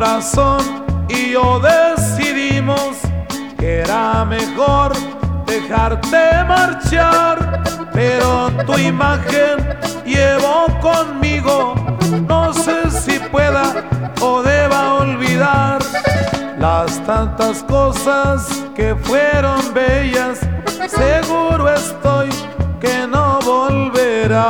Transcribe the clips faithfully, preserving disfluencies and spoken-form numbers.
corazón y yo decidimos que era mejor dejarte marchar, pero tu imagen llevo conmigo, no sé si pueda o deba olvidar las tantas cosas que fueron bellas, seguro estoy que no volverá.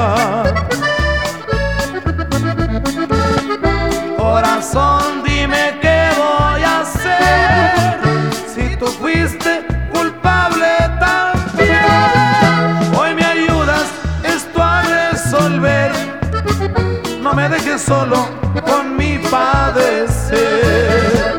Corazón, dime qué voy a hacer si tú fuiste culpable también. Hoy me ayudas esto a resolver, no me dejes solo con mi padecer.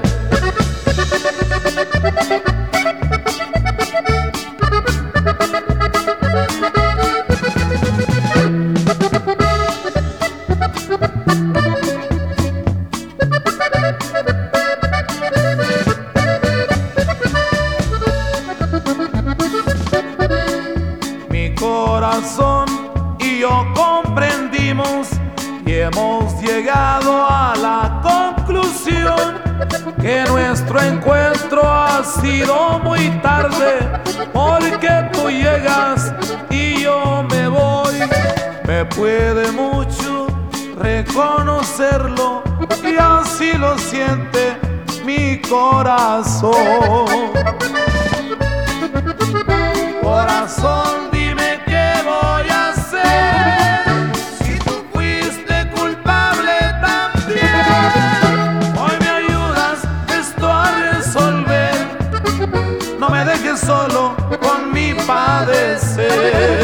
Mi corazón y yo comprendimos y hemos llegado a la conclusión que nuestro encuentro ha sido muy tarde, porque tú llegas y yo me voy. Me puede mucho reconocerlo y así lo siente mi corazón. Corazón, dime qué voy a hacer si tú fuiste culpable también. Hoy me ayudas esto a resolver, no me dejes solo con mi padecer.